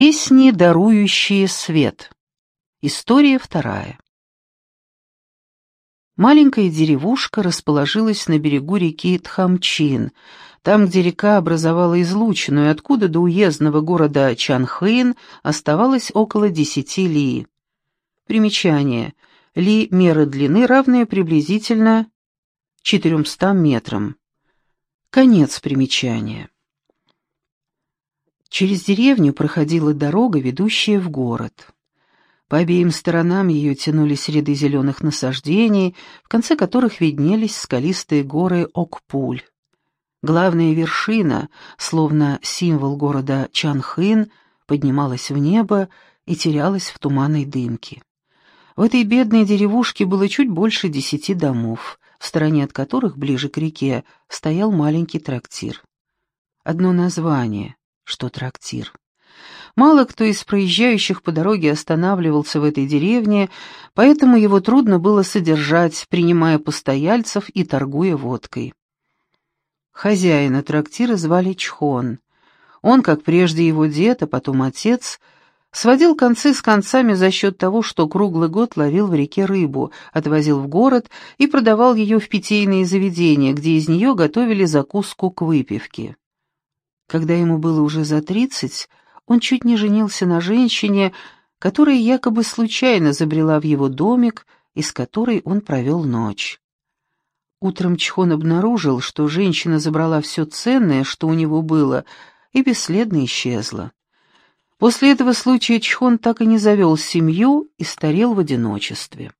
Песни, дарующие свет. История вторая. Маленькая деревушка расположилась на берегу реки Тхамчин, там, где река образовала излучину, и откуда до уездного города Чанхын оставалось около 10 ли. Примечание. Ли — мера длины, равная приблизительно 400 метрам. Конец примечания. Через деревню проходила дорога, ведущая в город. По обеим сторонам ее тянулись ряды зеленых насаждений, в конце которых виднелись скалистые горы Окпуль. Главная вершина, словно символ города Чанхын, поднималась в небо и терялась в туманной дымке. В этой бедной деревушке было чуть больше 10 домов, в стороне от которых, ближе к реке, стоял маленький трактир. Одно название — что трактир. Мало кто из проезжающих по дороге останавливался в этой деревне, поэтому его трудно было содержать, принимая постояльцев и торгуя водкой. Хозяина трактира звали Чхон. Он, как прежде его дед, а потом отец, сводил концы с концами за счет того, что круглый год ловил в реке рыбу, отвозил в город и продавал ее в питейные заведения, где из нее готовили закуску к выпивке. Когда ему было уже за 30, он чуть не женился на женщине, которая якобы случайно забрела в его домик и с которой он провел ночь. Утром Чхон обнаружил, что женщина забрала все ценное, что у него было, и бесследно исчезла. После этого случая Чхон так и не завел семью и старел в одиночестве.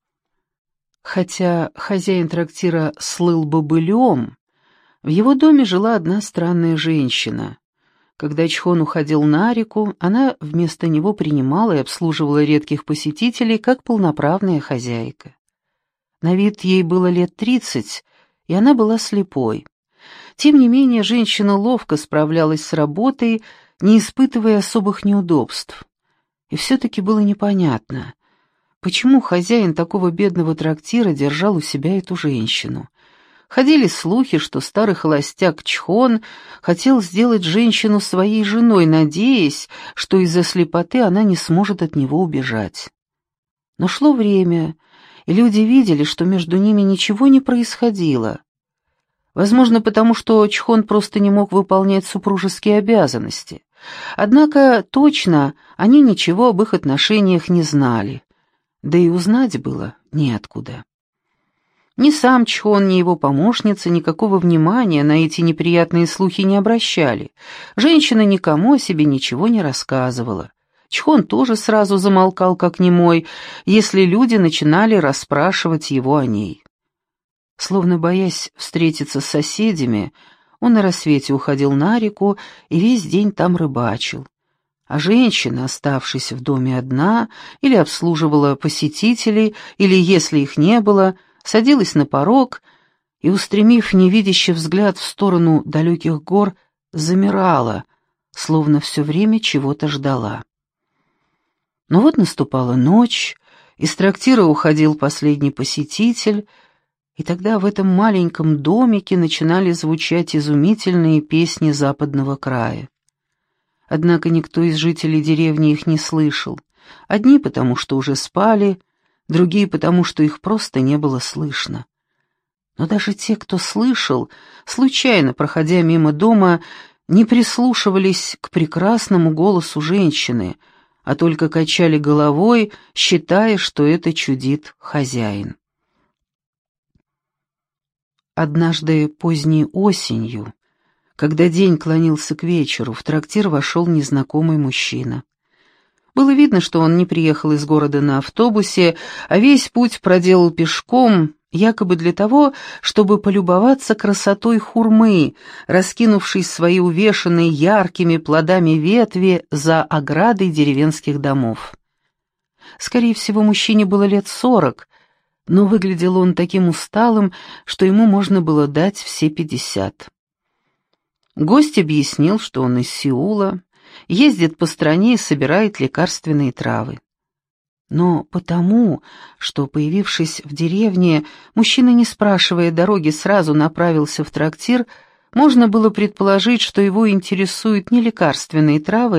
Хотя хозяин трактира слыл бобылем, в его доме жила одна странная женщина. Когда Чхон уходил на реку, она вместо него принимала и обслуживала редких посетителей, как полноправная хозяйка. На вид ей было лет 30, и она была слепой. Тем не менее, женщина ловко справлялась с работой, не испытывая особых неудобств. И все-таки было непонятно, почему хозяин такого бедного трактира держал у себя эту женщину. Ходили слухи, что старый холостяк Чхон хотел сделать женщину своей женой, надеясь, что из-за слепоты она не сможет от него убежать. Но шло время, и люди видели, что между ними ничего не происходило. Возможно, потому что Чхон просто не мог выполнять супружеские обязанности. Однако точно они ничего об их отношениях не знали, да и узнать было неоткуда. Ни сам Чхон, ни его помощница никакого внимания на эти неприятные слухи не обращали. Женщина никому о себе ничего не рассказывала. Чхон тоже сразу замолкал, как немой, если люди начинали расспрашивать его о ней. Словно боясь встретиться с соседями, он на рассвете уходил на реку и весь день там рыбачил. А женщина, оставшись в доме одна, или обслуживала посетителей, или, если их не было, садилась на порог и, устремив невидящий взгляд в сторону далеких гор, замирала, словно все время чего-то ждала. Но вот наступала ночь, из трактира уходил последний посетитель, и тогда в этом маленьком домике начинали звучать изумительные песни западного края. Однако никто из жителей деревни их не слышал, одни потому, что уже спали, другие потому, что их просто не было слышно. Но даже те, кто слышал, случайно проходя мимо дома, не прислушивались к прекрасному голосу женщины, а только качали головой, считая, что это чудит хозяин. Однажды поздней осенью, когда день клонился к вечеру, в трактир вошел незнакомый мужчина. Было видно, что он не приехал из города на автобусе, а весь путь проделал пешком, якобы для того, чтобы полюбоваться красотой хурмы, раскинувшей свои увешанные яркими плодами ветви за оградой деревенских домов. Скорее всего, мужчине было лет 40, но выглядел он таким усталым, что ему можно было дать все 50. Гость объяснил, что он из Сеула, ездит по стране и собирает лекарственные травы. Но потому, что, появившись в деревне, мужчина, не спрашивая дороги, сразу направился в трактир, можно было предположить, что его интересуют не лекарственные травы,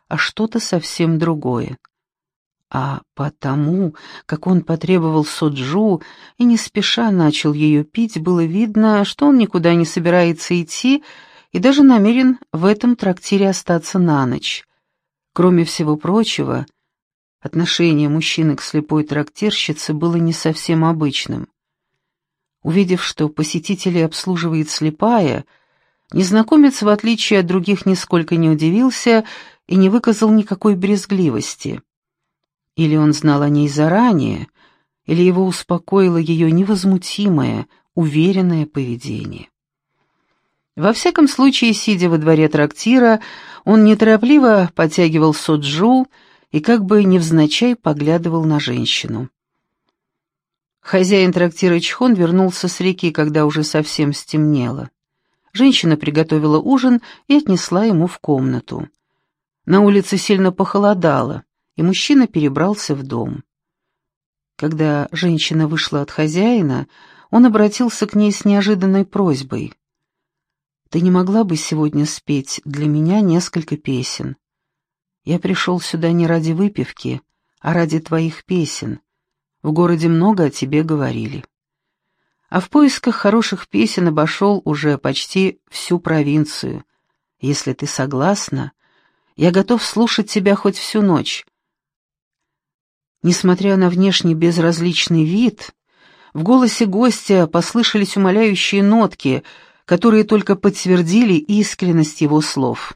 а что-то совсем другое. А потому, как он потребовал соджу и не спеша начал ее пить, было видно, что он никуда не собирается идти и даже намерен в этом трактире остаться на ночь. Кроме всего прочего, отношение мужчины к слепой трактирщице было не совсем обычным. Увидев, что посетителей обслуживает слепая, незнакомец, в отличие от других, нисколько не удивился и не выказал никакой брезгливости. Или он знал о ней заранее, или его успокоило ее невозмутимое, уверенное поведение. Во всяком случае, сидя во дворе трактира, он неторопливо потягивал соджу и как бы невзначай поглядывал на женщину. Хозяин трактира Чхон вернулся с реки, когда уже совсем стемнело. Женщина приготовила ужин и отнесла ему в комнату. На улице сильно похолодало, и мужчина перебрался в дом. Когда женщина вышла от хозяина, он обратился к ней с неожиданной просьбой. «Ты не могла бы сегодня спеть для меня несколько песен? Я пришел сюда не ради выпивки, а ради твоих песен. В городе много о тебе говорили. А в поисках хороших песен обошел уже почти всю провинцию. Если ты согласна, я готов слушать тебя хоть всю ночь». Несмотря на внешне безразличный вид, в голосе гостя послышались умоляющие нотки, которые только подтвердили искренность его слов.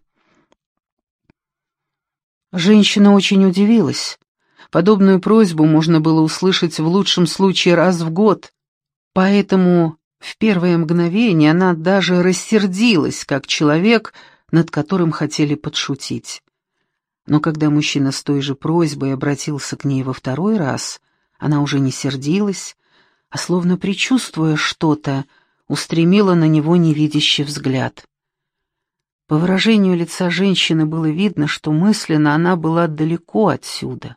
Женщина очень удивилась. Подобную просьбу можно было услышать в лучшем случае раз в год, поэтому в первое мгновение она даже рассердилась, как человек, над которым хотели подшутить. Но когда мужчина с той же просьбой обратился к ней во второй раз, она уже не сердилась, а, словно предчувствуя что-то, устремила на него невидящий взгляд. По выражению лица женщины было видно, что мысленно она была далеко отсюда.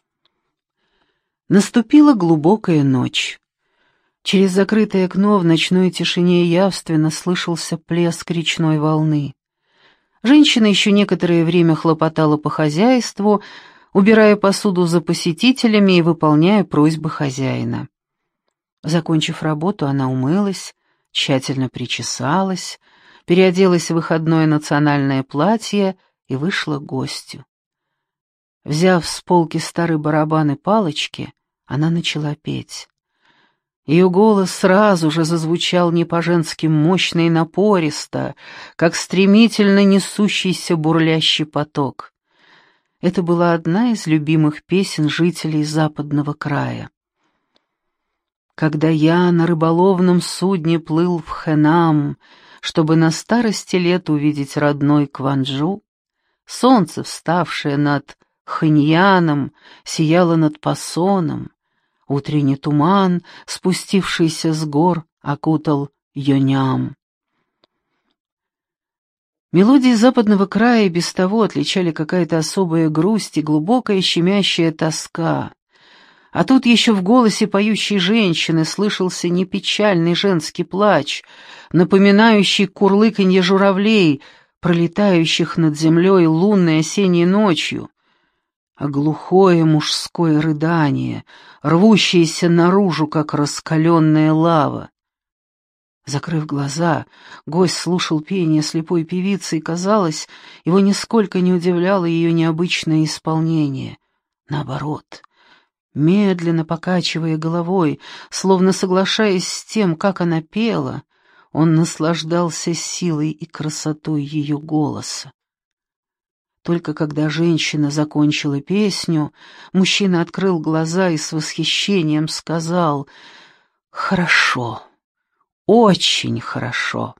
Наступила глубокая ночь. Через закрытое окно в ночной тишине явственно слышался плеск речной волны. Женщина еще некоторое время хлопотала по хозяйству, убирая посуду за посетителями и выполняя просьбы хозяина. Закончив работу, она умылась, тщательно причесалась, переоделась в выходное национальное платье и вышла к гостю. Взяв с полки старый барабан и палочки, она начала петь. Ее голос сразу же зазвучал не по-женски мощно и напористо, как стремительно несущийся бурлящий поток. Это была одна из любимых песен жителей западного края. Когда я на рыболовном судне плыл в Хэнам, чтобы на старости лет увидеть родной Кванджу, солнце, вставшее над Хэньяном, сияло над Пасоном, утренний туман, спустившийся с гор, окутал Йоням. Мелодии западного края и без того отличали какая-то особая грусть и глубокая щемящая тоска. А тут еще в голосе поющей женщины слышался не печальный женский плач, напоминающий курлыканье журавлей, пролетающих над землей лунной осенней ночью, а глухое мужское рыдание, рвущееся наружу, как раскаленная лава. Закрыв глаза, гость слушал пение слепой певицы, и, казалось, его нисколько не удивляло ее необычное исполнение. Наоборот, медленно покачивая головой, словно соглашаясь с тем, как она пела, он наслаждался силой и красотой ее голоса. Только когда женщина закончила песню, мужчина открыл глаза и с восхищением сказал: «Хорошо, очень хорошо».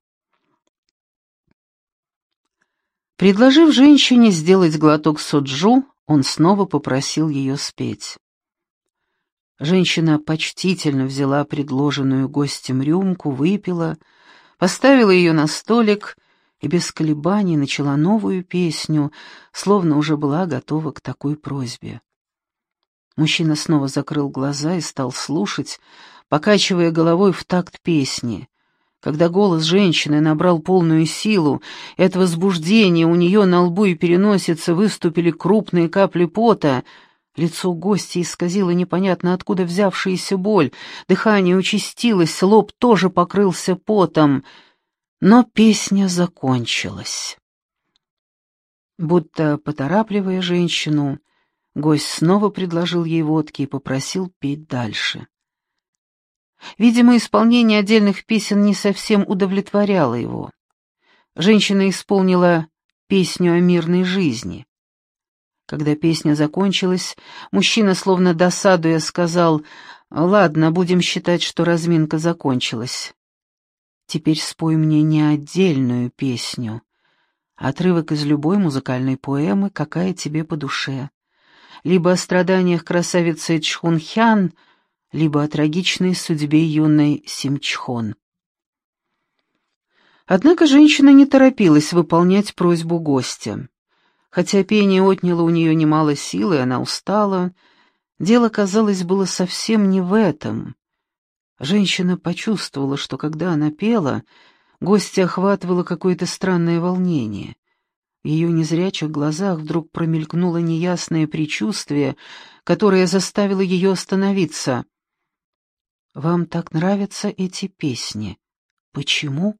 Предложив женщине сделать глоток соджу, он снова попросил ее спеть. Женщина почтительно взяла предложенную гостем рюмку, выпила, поставила ее на столик и без колебаний начала новую песню, словно уже была готова к такой просьбе. Мужчина снова закрыл глаза и стал слушать, покачивая головой в такт песни. Когда голос женщины набрал полную силу, и от возбуждения у нее на лбу и переносице выступили крупные капли пота, лицо гостя исказило непонятно откуда взявшаяся боль, дыхание участилось, лоб тоже покрылся потом, но песня закончилась. Будто поторапливая женщину, гость снова предложил ей водки и попросил петь дальше. Видимо, исполнение отдельных песен не совсем удовлетворяло его. Женщина исполнила песню о мирной жизни. Когда песня закончилась, мужчина, словно досадуя, сказал: «Ладно, будем считать, что разминка закончилась. Теперь спой мне не отдельную песню, а отрывок из любой музыкальной поэмы, какая тебе по душе. Либо о страданиях красавицы Чхунхян, либо о трагичной судьбе юной Симчхон». Однако женщина не торопилась выполнять просьбу гостя. Хотя пение отняло у нее немало сил, и она устала, дело, казалось, было совсем не в этом. Женщина почувствовала, что когда она пела, гостя охватывало какое-то странное волнение. В ее незрячих глазах вдруг промелькнуло неясное предчувствие, которое заставило ее остановиться. «Вам так нравятся эти песни? Почему?»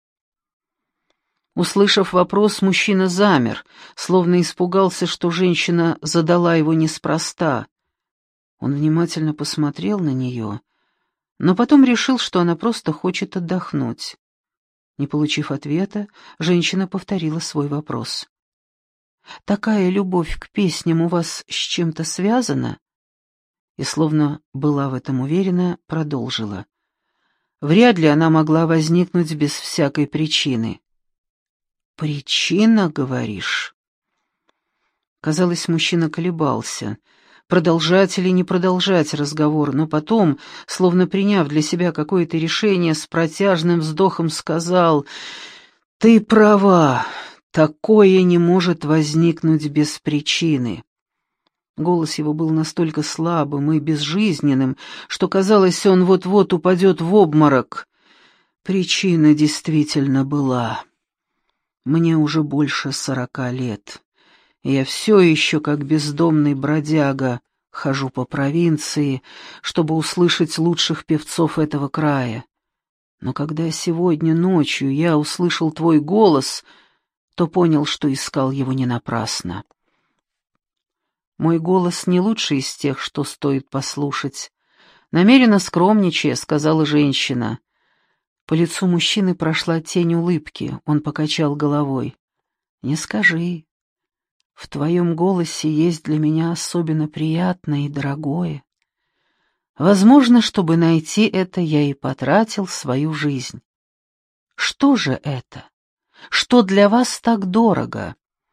Услышав вопрос, мужчина замер, словно испугался, что женщина задала его неспроста. Он внимательно посмотрел на нее, но потом решил, что она просто хочет отдохнуть. Не получив ответа, женщина повторила свой вопрос. «Такая любовь к песням у вас с чем-то связана?» И, словно была в этом уверена, продолжила. Вряд ли она могла возникнуть без всякой причины. «Причина, говоришь?» Казалось, мужчина колебался, продолжать или не продолжать разговор, но потом, словно приняв для себя какое-то решение, с протяжным вздохом сказал: «Ты права, такое не может возникнуть без причины». Голос его был настолько слабым и безжизненным, что казалось, он вот-вот упадет в обморок. Причина действительно была. Мне уже больше 40 лет, и я все еще, как бездомный бродяга, хожу по провинции, чтобы услышать лучших певцов этого края. Но когда сегодня ночью я услышал твой голос, то понял, что искал его не напрасно. Мой голос не лучший из тех, что стоит послушать. Намеренно скромничая, сказала женщина. По лицу мужчины прошла тень улыбки, он покачал головой. «Не скажи. В твоем голосе есть для меня особенно приятное и дорогое. Возможно, чтобы найти это, я и потратил свою жизнь. Что же это? Что для вас так дорого?»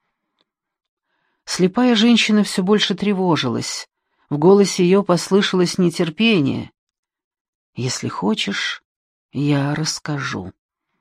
Слепая женщина все больше тревожилась. В голосе ее послышалось нетерпение. «Если хочешь, я расскажу».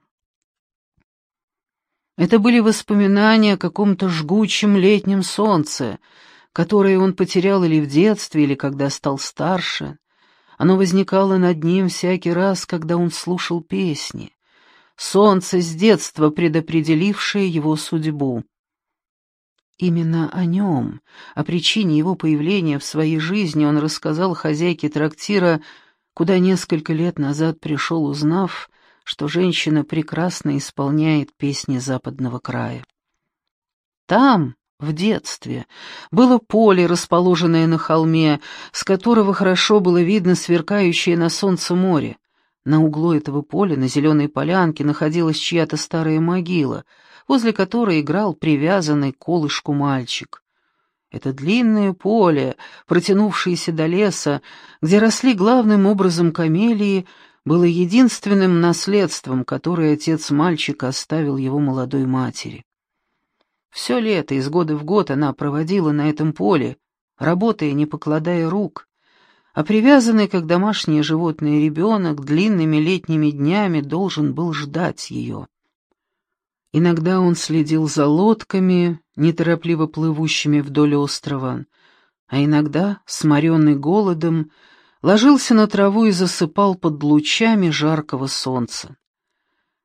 Это были воспоминания о каком-то жгучем летнем солнце, которое он потерял или в детстве, или когда стал старше. Оно возникало над ним всякий раз, когда он слушал песни. Солнце с детства, предопределившее его судьбу. Именно о нем, о причине его появления в своей жизни он рассказал хозяйке трактира, куда несколько лет назад пришел, узнав, что женщина прекрасно исполняет песни западного края. Там, в детстве, было поле, расположенное на холме, с которого хорошо было видно сверкающее на солнце море. На углу этого поля, на зеленой полянке, находилась чья-то старая могила, возле которой играл привязанный к колышку мальчик. Это длинное поле, протянувшееся до леса, где росли главным образом камелии, было единственным наследством, которое отец мальчика оставил его молодой матери. Все лето, из года в год, она проводила на этом поле, работая, не покладая рук, а привязанный, как домашнее животное, ребенок длинными летними днями должен был ждать ее. Иногда он следил за лодками, неторопливо плывущими вдоль острова, а иногда, сморенный голодом, ложился на траву и засыпал под лучами жаркого солнца.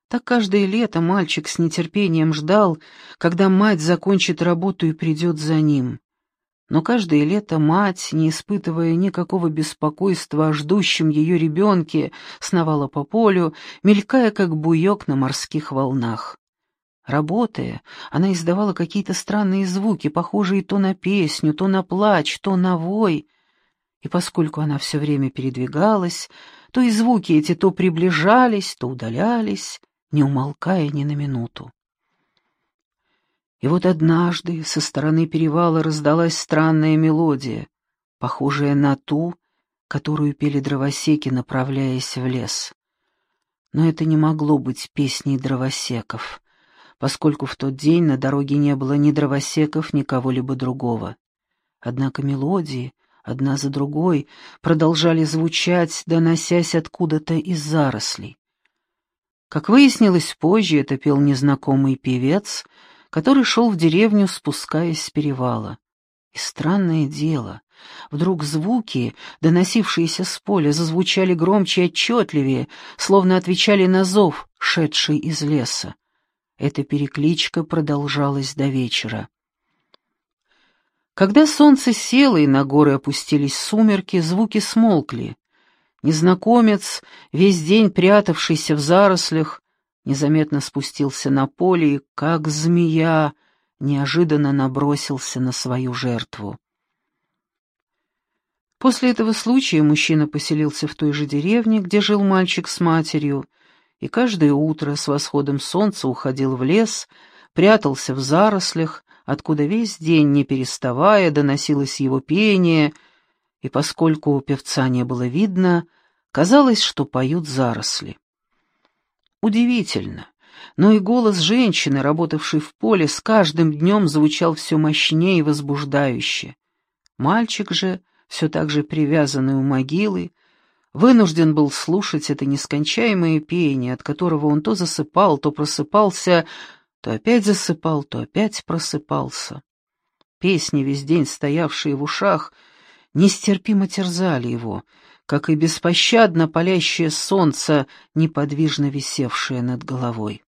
Так каждое лето мальчик с нетерпением ждал, когда мать закончит работу и придет за ним. Но каждое лето мать, не испытывая никакого беспокойства о ждущем ее ребенке, сновала по полю, мелькая, как буек на морских волнах. Работая, она издавала какие-то странные звуки, похожие то на песню, то на плач, то на вой. И поскольку она все время передвигалась, то и звуки эти то приближались, то удалялись, не умолкая ни на минуту. И вот однажды со стороны перевала раздалась странная мелодия, похожая на ту, которую пели дровосеки, направляясь в лес. Но это не могло быть песней дровосеков, поскольку в тот день на дороге не было ни дровосеков, ни кого-либо другого. Однако мелодии, одна за другой, продолжали звучать, доносясь откуда-то из зарослей. Как выяснилось позже, это пел незнакомый певец, который шел в деревню, спускаясь с перевала. И странное дело, вдруг звуки, доносившиеся с поля, зазвучали громче и отчетливее, словно отвечали на зов, шедший из леса. Эта перекличка продолжалась до вечера. Когда солнце село и на горы опустились сумерки, звуки смолкли. Незнакомец, весь день прятавшийся в зарослях, незаметно спустился на поле и, как змея, неожиданно набросился на свою жертву. После этого случая мужчина поселился в той же деревне, где жил мальчик с матерью, и каждое утро с восходом солнца уходил в лес, прятался в зарослях, откуда весь день, не переставая, доносилось его пение, и поскольку у певца не было видно, казалось, что поют заросли. Удивительно, но и голос женщины, работавшей в поле, с каждым днем звучал все мощнее и возбуждающе. Мальчик же, все так же привязанный у могилы, вынужден был слушать это нескончаемое пение, от которого он то засыпал, то просыпался, то опять засыпал, то опять просыпался. Песни, весь день стоявшие в ушах, нестерпимо терзали его, как и беспощадно палящее солнце, неподвижно висевшее над головой.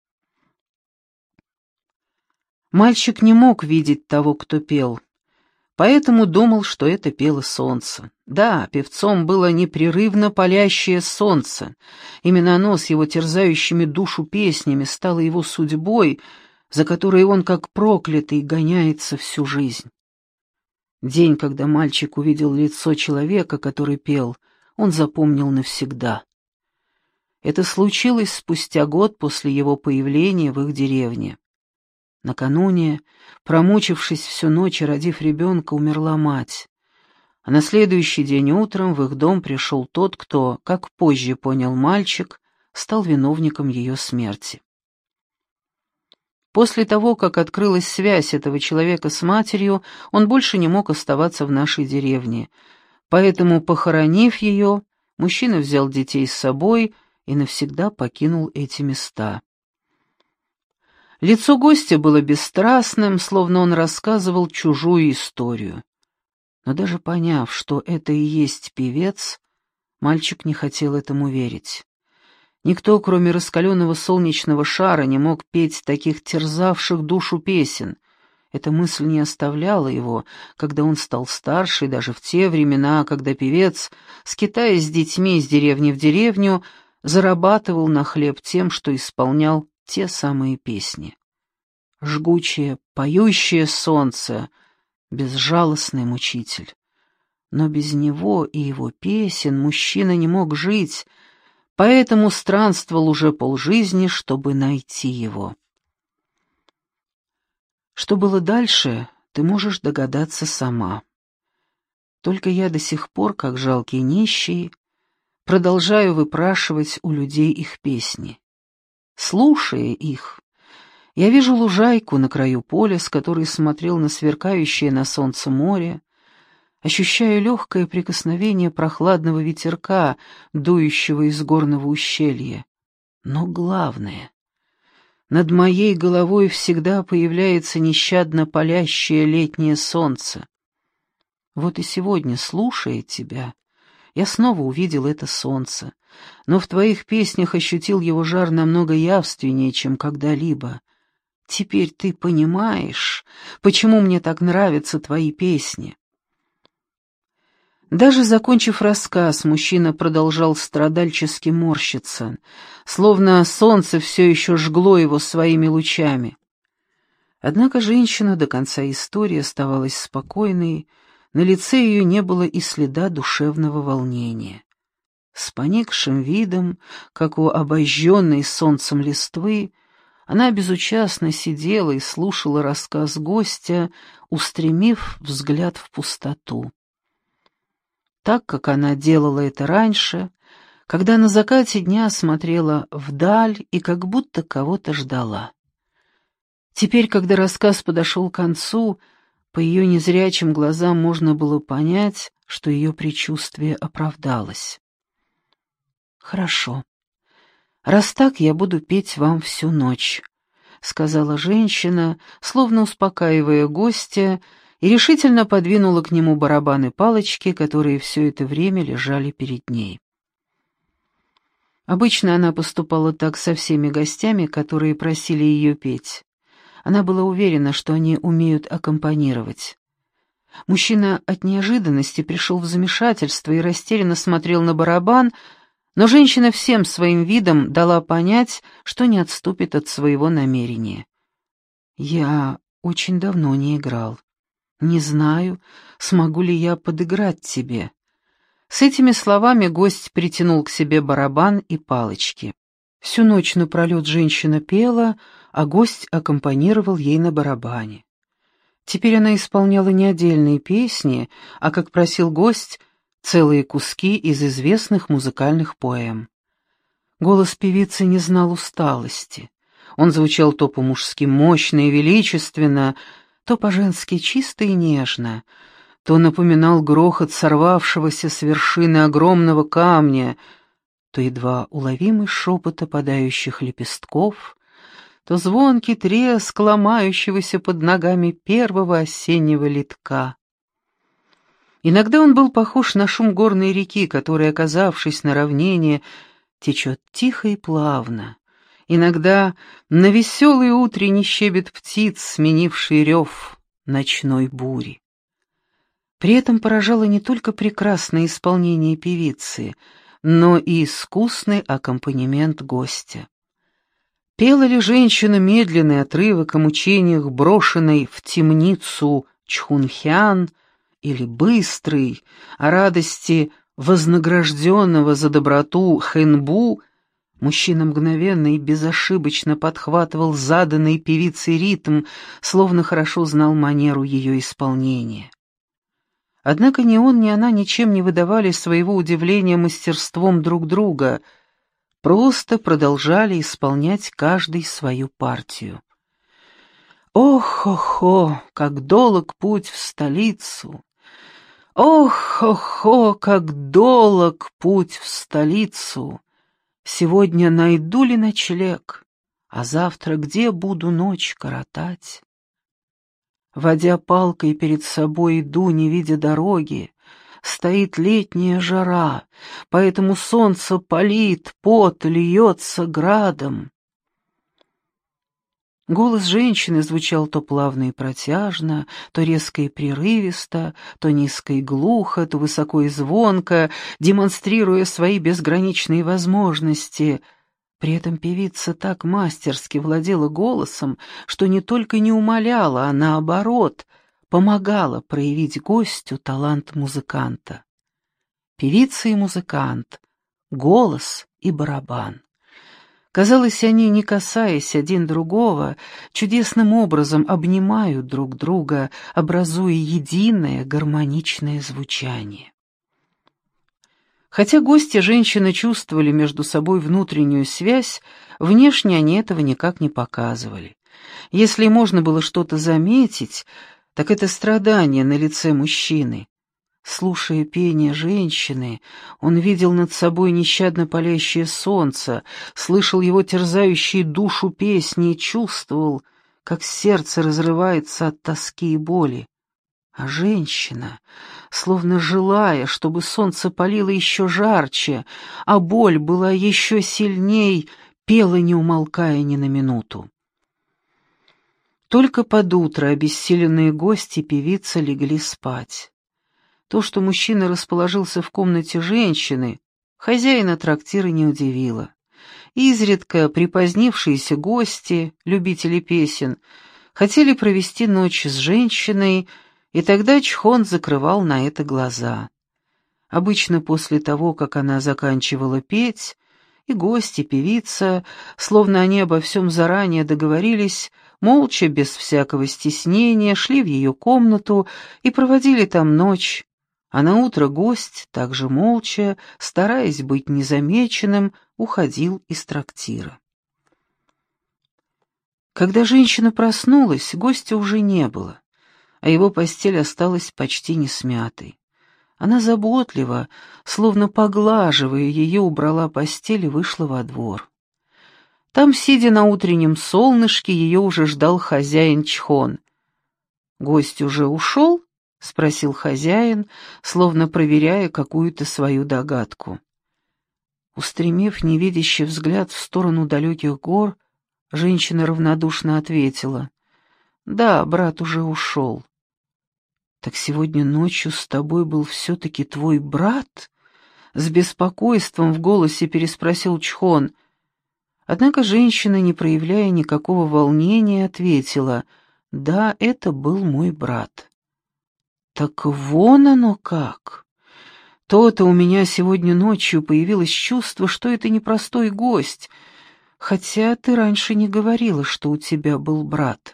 Мальчик не мог видеть того, кто пел, поэтому думал, что это пело солнце. Да, певцом было непрерывно палящее солнце. Именно оно с его терзающими душу песнями стало его судьбой, за которой он, как проклятый, гоняется всю жизнь. День, когда мальчик увидел лицо человека, который пел, он запомнил навсегда. Это случилось спустя год после его появления в их деревне. Накануне, промучившись всю ночь и родив ребенка, умерла мать. А на следующий день утром в их дом пришел тот, кто, как позже понял мальчик, стал виновником ее смерти. После того, как открылась связь этого человека с матерью, он больше не мог оставаться в нашей деревне. Поэтому, похоронив ее, мужчина взял детей с собой и навсегда покинул эти места. Лицо гостя было бесстрастным, словно он рассказывал чужую историю. Но даже поняв, что это и есть певец, мальчик не хотел этому верить. Никто, кроме раскаленного солнечного шара, не мог петь таких терзавших душу песен. Эта мысль не оставляла его, когда он стал старше, и даже в те времена, когда певец, скитаясь с детьми из деревни в деревню, зарабатывал на хлеб тем, что исполнял те самые песни. Жгучее, поющее солнце, безжалостный мучитель. Но без него и его песен мужчина не мог жить, поэтому странствовал уже полжизни, чтобы найти его. Что было дальше, ты можешь догадаться сама. Только я до сих пор, как жалкий нищий, продолжаю выпрашивать у людей их песни. Слушая их, я вижу лужайку на краю поля, с которой смотрел на сверкающее на солнце море, ощущаю легкое прикосновение прохладного ветерка, дующего из горного ущелья. Но главное, над моей головой всегда появляется нещадно палящее летнее солнце. Вот и сегодня, слушая тебя, Я снова увидел это солнце, но в твоих песнях ощутил его жар намного явственнее, чем когда-либо. Теперь ты понимаешь, почему мне так нравятся твои песни». Даже закончив рассказ, мужчина продолжал страдальчески морщиться, словно солнце все еще жгло его своими лучами. Однако женщина до конца истории оставалась спокойной, на лице ее не было и следа душевного волнения. С поникшим видом, как у обожженной солнцем листвы, она безучастно сидела и слушала рассказ гостя, устремив взгляд в пустоту. Так, как она делала это раньше, когда на закате дня смотрела вдаль и как будто кого-то ждала. Теперь, когда рассказ подошел к концу, по ее незрячим глазам можно было понять, что ее предчувствие оправдалось. «Хорошо. Раз так, я буду петь вам всю ночь», — сказала женщина, словно успокаивая гостя, и решительно подвинула к нему барабаны палочки, которые все это время лежали перед ней. Обычно она поступала так со всеми гостями, которые просили ее петь. Она была уверена, что они умеют аккомпанировать. Мужчина от неожиданности пришел в замешательство и растерянно смотрел на барабан, но женщина всем своим видом дала понять, что не отступит от своего намерения. «Я очень давно не играл. Не знаю, смогу ли я подыграть тебе». С этими словами гость притянул к себе барабан и палочки. Всю ночь напролет женщина пела, а гость аккомпанировал ей на барабане. Теперь она исполняла не отдельные песни, а, как просил гость, целые куски из известных музыкальных поэм. Голос певицы не знал усталости. Он звучал то по-мужски мощно и величественно, то по-женски чисто и нежно, то напоминал грохот сорвавшегося с вершины огромного камня, то едва уловимый шепот опадающих лепестков, то звонкий треск ломающегося под ногами первого осеннего листка. Иногда он был похож на шум горной реки, которая, оказавшись на равнине, течет тихо и плавно. Иногда на веселый утренний щебет птиц, сменивший рев ночной бури. При этом поражало не только прекрасное исполнение певицы, но и искусный аккомпанемент гостя. Пела ли женщина медленный отрывок о мучениях, брошенной в темницу Чхунхян, или быстрый, о радости вознагражденного за доброту Хэнбу, мужчина мгновенно и безошибочно подхватывал заданный певицей ритм, словно хорошо знал манеру ее исполнения. Однако ни он, ни она ничем не выдавали своего удивления мастерством друг друга, просто продолжали исполнять каждый свою партию. Ох-хо-хо, как долг путь в столицу! Ох-хо-хо, как долг путь в столицу! Сегодня найду ли ночлег, а завтра где буду ночь коротать? Водя палкой перед собой иду, не видя дороги. Стоит летняя жара, поэтому солнце палит, пот льется градом. Голос женщины звучал то плавно и протяжно, то резко и прерывисто, то низко и глухо, то высоко и звонко, демонстрируя свои безграничные возможности. При этом певица так мастерски владела голосом, что не только не умаляла, а наоборот, помогала проявить гостю талант музыканта. Певица и музыкант, голос и барабан. Казалось, они, не касаясь один другого, чудесным образом обнимают друг друга, образуя единое гармоничное звучание. Хотя гости женщины чувствовали между собой внутреннюю связь, внешне они этого никак не показывали. Если можно было что-то заметить, так это страдание на лице мужчины. Слушая пение женщины, он видел над собой нещадно палящее солнце, слышал его терзающие душу песни и чувствовал, как сердце разрывается от тоски и боли. А женщина, словно желая, чтобы солнце палило еще жарче, а боль была еще сильней, пела, не умолкая ни на минуту. Только под утро обессиленные гости певица легли спать. То, что мужчина расположился в комнате женщины, хозяина трактира не удивило. Изредка припозднившиеся гости, любители песен, хотели провести ночь с женщиной, и тогда Чхон закрывал на это глаза. Обычно после того, как она заканчивала петь, и гости, певица, словно они обо всем заранее договорились, молча, без всякого стеснения, шли в ее комнату и проводили там ночь, а наутро гость, также молча, стараясь быть незамеченным, уходил из трактира. Когда женщина проснулась, гостя уже не было, а его постель осталась почти несмятой. Она заботливо, словно поглаживая ее, убрала постель и вышла во двор. Там, сидя на утреннем солнышке, ее уже ждал хозяин Чхон. «Гость уже ушел?» — спросил хозяин, словно проверяя какую-то свою догадку. Устремив невидящий взгляд в сторону далеких гор, женщина равнодушно ответила: «Да, брат уже ушел». «Так сегодня ночью с тобой был все-таки твой брат?» — с беспокойством в голосе переспросил Чхон. Однако женщина, не проявляя никакого волнения, ответила: «Да, это был мой брат». «Так вон оно как! То-то у меня сегодня ночью появилось чувство, что это непростой гость, хотя ты раньше не говорила, что у тебя был брат».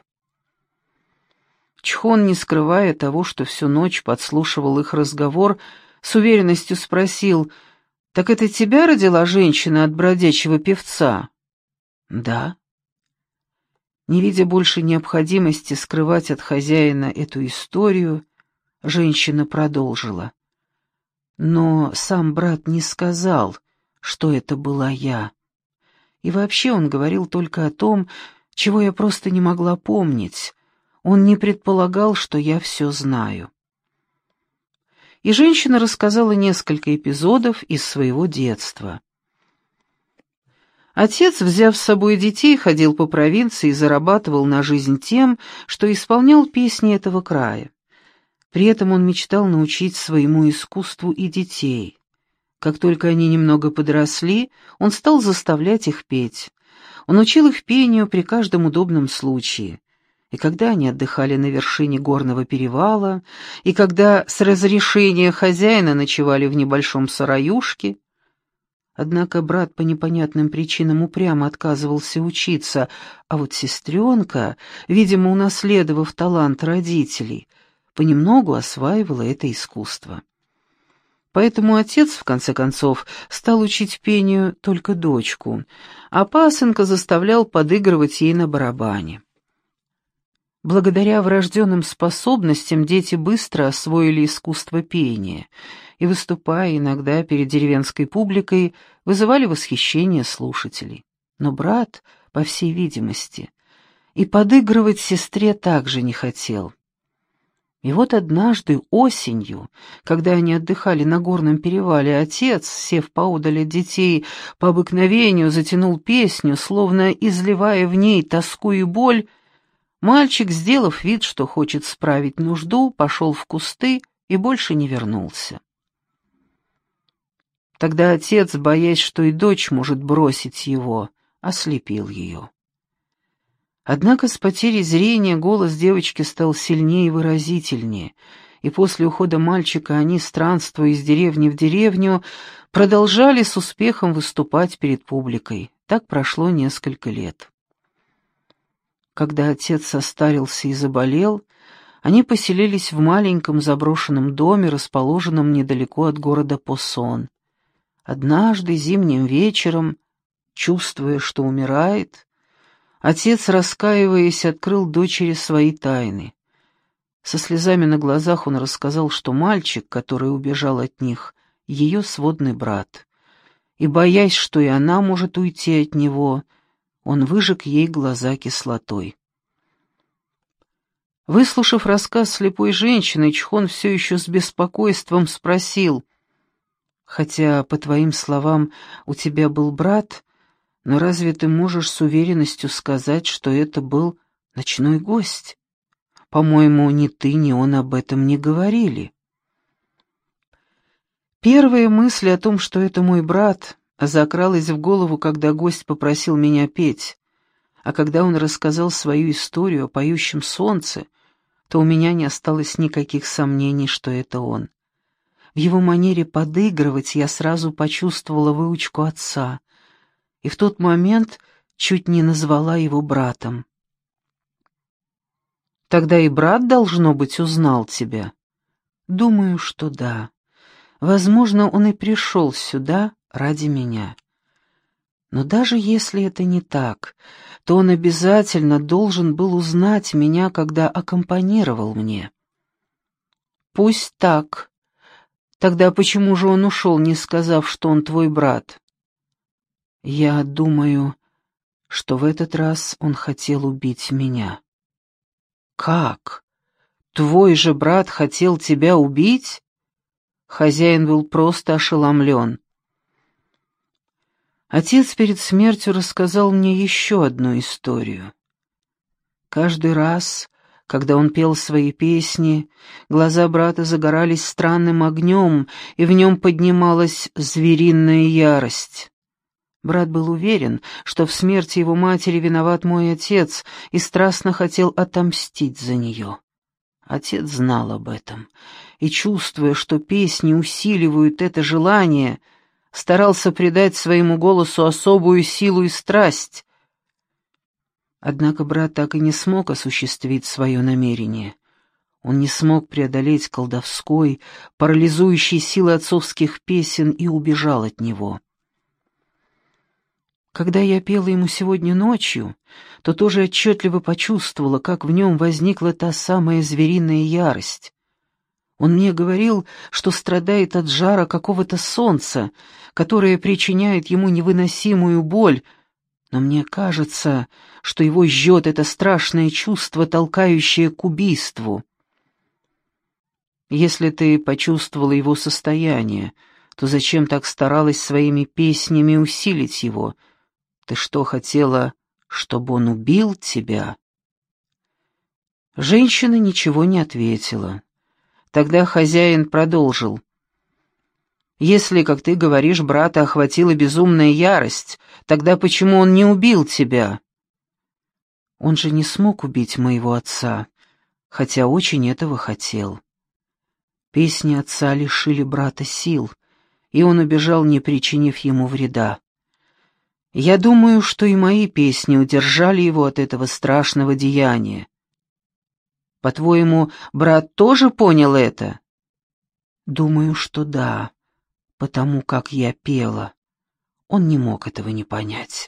Чхон, не скрывая того, что всю ночь подслушивал их разговор, с уверенностью спросил: «Так это тебя родила женщина от бродячего певца?» «Да». Не видя больше необходимости скрывать от хозяина эту историю, женщина продолжила: «Но сам брат не сказал, что это была я. И вообще он говорил только о том, чего я просто не могла помнить. Он не предполагал, что я все знаю». И женщина рассказала несколько эпизодов из своего детства. Отец, взяв с собой детей, ходил по провинции и зарабатывал на жизнь тем, что исполнял песни этого края. При этом он мечтал научить своему искусству и детей. Как только они немного подросли, он стал заставлять их петь. Он учил их пению при каждом удобном случае. И когда они отдыхали на вершине горного перевала, и когда с разрешения хозяина ночевали в небольшом сараюшке. Однако брат по непонятным причинам упрямо отказывался учиться, а вот сестренка, видимо, унаследовав талант родителей, понемногу осваивала это искусство. Поэтому отец, в конце концов, стал учить пению только дочку, а пасынка заставлял подыгрывать ей на барабане. Благодаря врожденным способностям дети быстро освоили искусство пения и, выступая иногда перед деревенской публикой, вызывали восхищение слушателей. Но брат, по всей видимости, и подыгрывать сестре также не хотел. И вот однажды осенью, когда они отдыхали на горном перевале, отец, сев поодаль от детей, по обыкновению затянул песню, словно изливая в ней тоску и боль. Мальчик, сделав вид, что хочет справить нужду, пошел в кусты и больше не вернулся. Тогда отец, боясь, что и дочь может бросить его, ослепил ее. Однако с потерей зрения голос девочки стал сильнее и выразительнее, и после ухода мальчика они, странствуя из деревни в деревню, продолжали с успехом выступать перед публикой. Так прошло несколько лет. Когда отец состарился и заболел, они поселились в маленьком заброшенном доме, расположенном недалеко от города Посон. Однажды зимним вечером, чувствуя, что умирает, отец, раскаиваясь, открыл дочери свои тайны. Со слезами на глазах он рассказал, что мальчик, который убежал от них, ее сводный брат, и, боясь, что и она может уйти от него, он выжег ей глаза кислотой. Выслушав рассказ слепой женщины, Чхон все еще с беспокойством спросил: «Хотя, по твоим словам, у тебя был брат, но разве ты можешь с уверенностью сказать, что это был ночной гость? По-моему, ни ты, ни он об этом не говорили». Первая мысль о том, что это мой брат, закралась в голову, когда гость попросил меня петь, а когда он рассказал свою историю о поющем солнце, то у меня не осталось никаких сомнений, что это он. В его манере подыгрывать я сразу почувствовала выучку отца, и в тот момент чуть не назвала его братом. «Тогда и брат, должно быть, узнал тебя?» «Думаю, что да. Возможно, он и пришел сюда ради меня. Но даже если это не так, то он обязательно должен был узнать меня, когда аккомпанировал мне». «Пусть так. Тогда почему же он ушел, не сказав, что он твой брат?» «Я думаю, что в этот раз он хотел убить меня». «Как? Твой же брат хотел тебя убить?» Хозяин был просто ошеломлен. Отец перед смертью рассказал мне еще одну историю. Каждый раз, когда он пел свои песни, глаза брата загорались странным огнем, и в нем поднималась звериная ярость. Брат был уверен, что в смерти его матери виноват мой отец, и страстно хотел отомстить за нее. Отец знал об этом, и, чувствуя, что песни усиливают это желание, старался придать своему голосу особую силу и страсть. Однако брат так и не смог осуществить свое намерение. Он не смог преодолеть колдовской, парализующей силы отцовских песен и убежал от него. Когда я пела ему сегодня ночью, то тоже отчетливо почувствовала, как в нем возникла та самая звериная ярость. Он мне говорил, что страдает от жара какого-то солнца, которое причиняет ему невыносимую боль, но мне кажется, что его жжет это страшное чувство, толкающее к убийству. Если ты почувствовала его состояние, то зачем так старалась своими песнями усилить его? Ты что, хотела, чтобы он убил тебя?» Женщина ничего не ответила. Тогда хозяин продолжил. «Если, как ты говоришь, брата охватила безумная ярость, тогда почему он не убил тебя?» «Он же не смог убить моего отца, хотя очень этого хотел. Песни отца лишили брата сил, и он убежал, не причинив ему вреда. Я думаю, что и мои песни удержали его от этого страшного деяния. По-твоему, брат тоже понял это?» «Думаю, что да, потому как я пела. Он не мог этого не понять».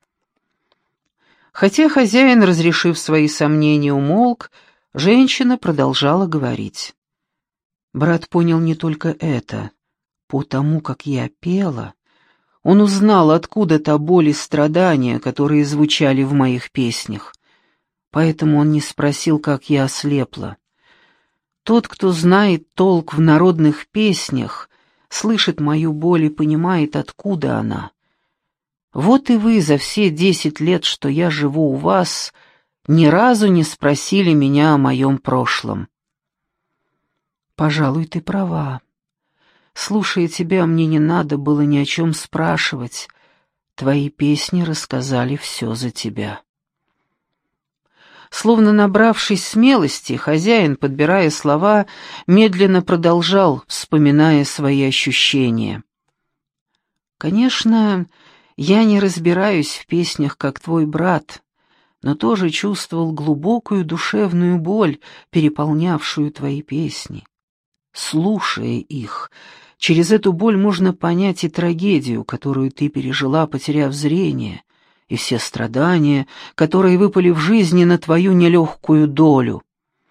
Хотя хозяин, разрешив свои сомнения, умолк, женщина продолжала говорить. «Брат понял не только это. Потому как я пела, он узнал, откуда та боль и страдания, которые звучали в моих песнях. Поэтому он не спросил, как я ослепла. Тот, кто знает толк в народных песнях, слышит мою боль и понимает, откуда она. Вот и вы за все 10 лет, что я живу у вас, ни разу не спросили меня о моем прошлом». «Пожалуй, ты права. Слушая тебя, мне не надо было ни о чем спрашивать. Твои песни рассказали все за тебя». Словно набравшись смелости, хозяин, подбирая слова, медленно продолжал, вспоминая свои ощущения. «Конечно, я не разбираюсь в песнях, как твой брат, но тоже чувствовал глубокую душевную боль, переполнявшую твои песни. Слушая их, через эту боль можно понять и трагедию, которую ты пережила, потеряв зрение, и все страдания, которые выпали в жизни на твою нелегкую долю».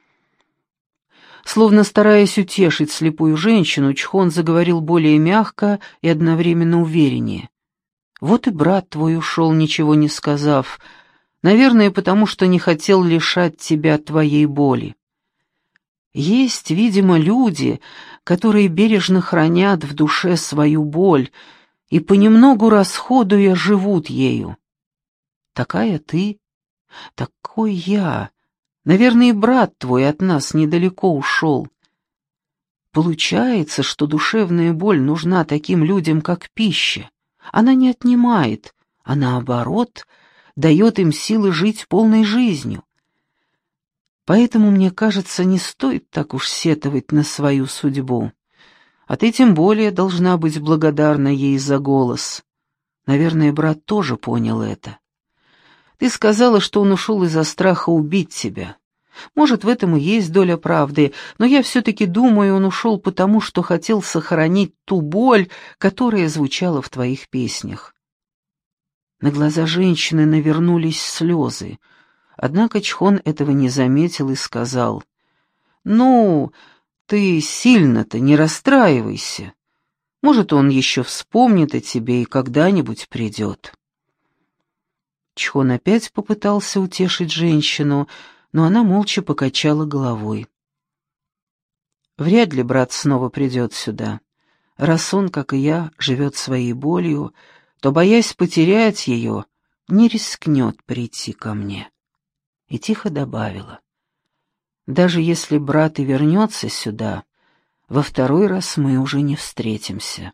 Словно стараясь утешить слепую женщину, Чхон заговорил более мягко и одновременно увереннее. «Вот и брат твой ушел, ничего не сказав, Наверное, потому что не хотел лишать тебя твоей боли. Есть, видимо, люди, которые бережно хранят в душе свою боль и понемногу расходуя живут ею. Такая ты, такой я. Наверное, и брат твой от нас недалеко ушел. Получается, что душевная боль нужна таким людям, как пища. Она не отнимает, а наоборот, дает им силы жить полной жизнью. Поэтому, мне кажется, не стоит так уж сетовать на свою судьбу. А ты тем более должна быть благодарна ей за голос. Наверное, брат тоже понял это. Ты сказала, что он ушел из-за страха убить тебя. Может, в этом и есть доля правды, но я все-таки думаю, он ушел потому, что хотел сохранить ту боль, которая звучала в твоих песнях. На глаза женщины навернулись слезы. Однако Чхон этого не заметил и сказал: «Ну, ты сильно-то не расстраивайся. Может, он еще вспомнит о тебе и когда-нибудь придет». Чхон опять попытался утешить женщину, но она молча покачала головой. «Вряд ли брат снова придет сюда. Раз он, как и я, живет своей болью, то, боясь потерять ее, не рискнет прийти ко мне». И тихо добавила: «Даже если брат и вернется сюда, во второй раз мы уже не встретимся».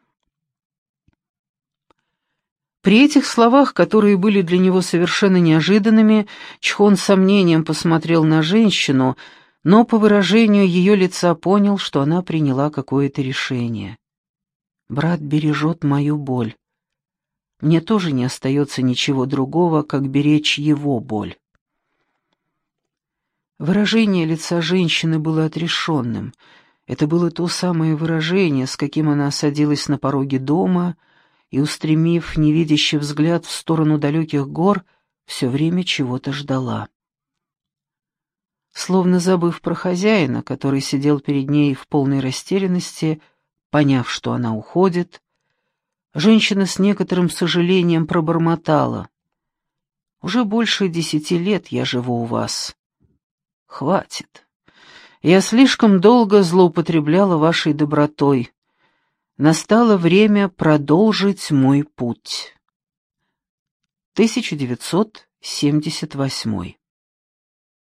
При этих словах, которые были для него совершенно неожиданными, Чхон с сомнением посмотрел на женщину, но по выражению ее лица понял, что она приняла какое-то решение. «Брат бережет мою боль. Мне тоже не остается ничего другого, как беречь его боль». Выражение лица женщины было отрешенным. Это было то самое выражение, с каким она садилась на пороге дома и, устремив невидящий взгляд в сторону далеких гор, все время чего-то ждала. Словно забыв про хозяина, который сидел перед ней в полной растерянности, поняв, что она уходит, женщина с некоторым сожалением пробормотала: «Уже больше 10 лет я живу у вас. Хватит. Я слишком долго злоупотребляла вашей добротой. Настало время продолжить мой путь». 1978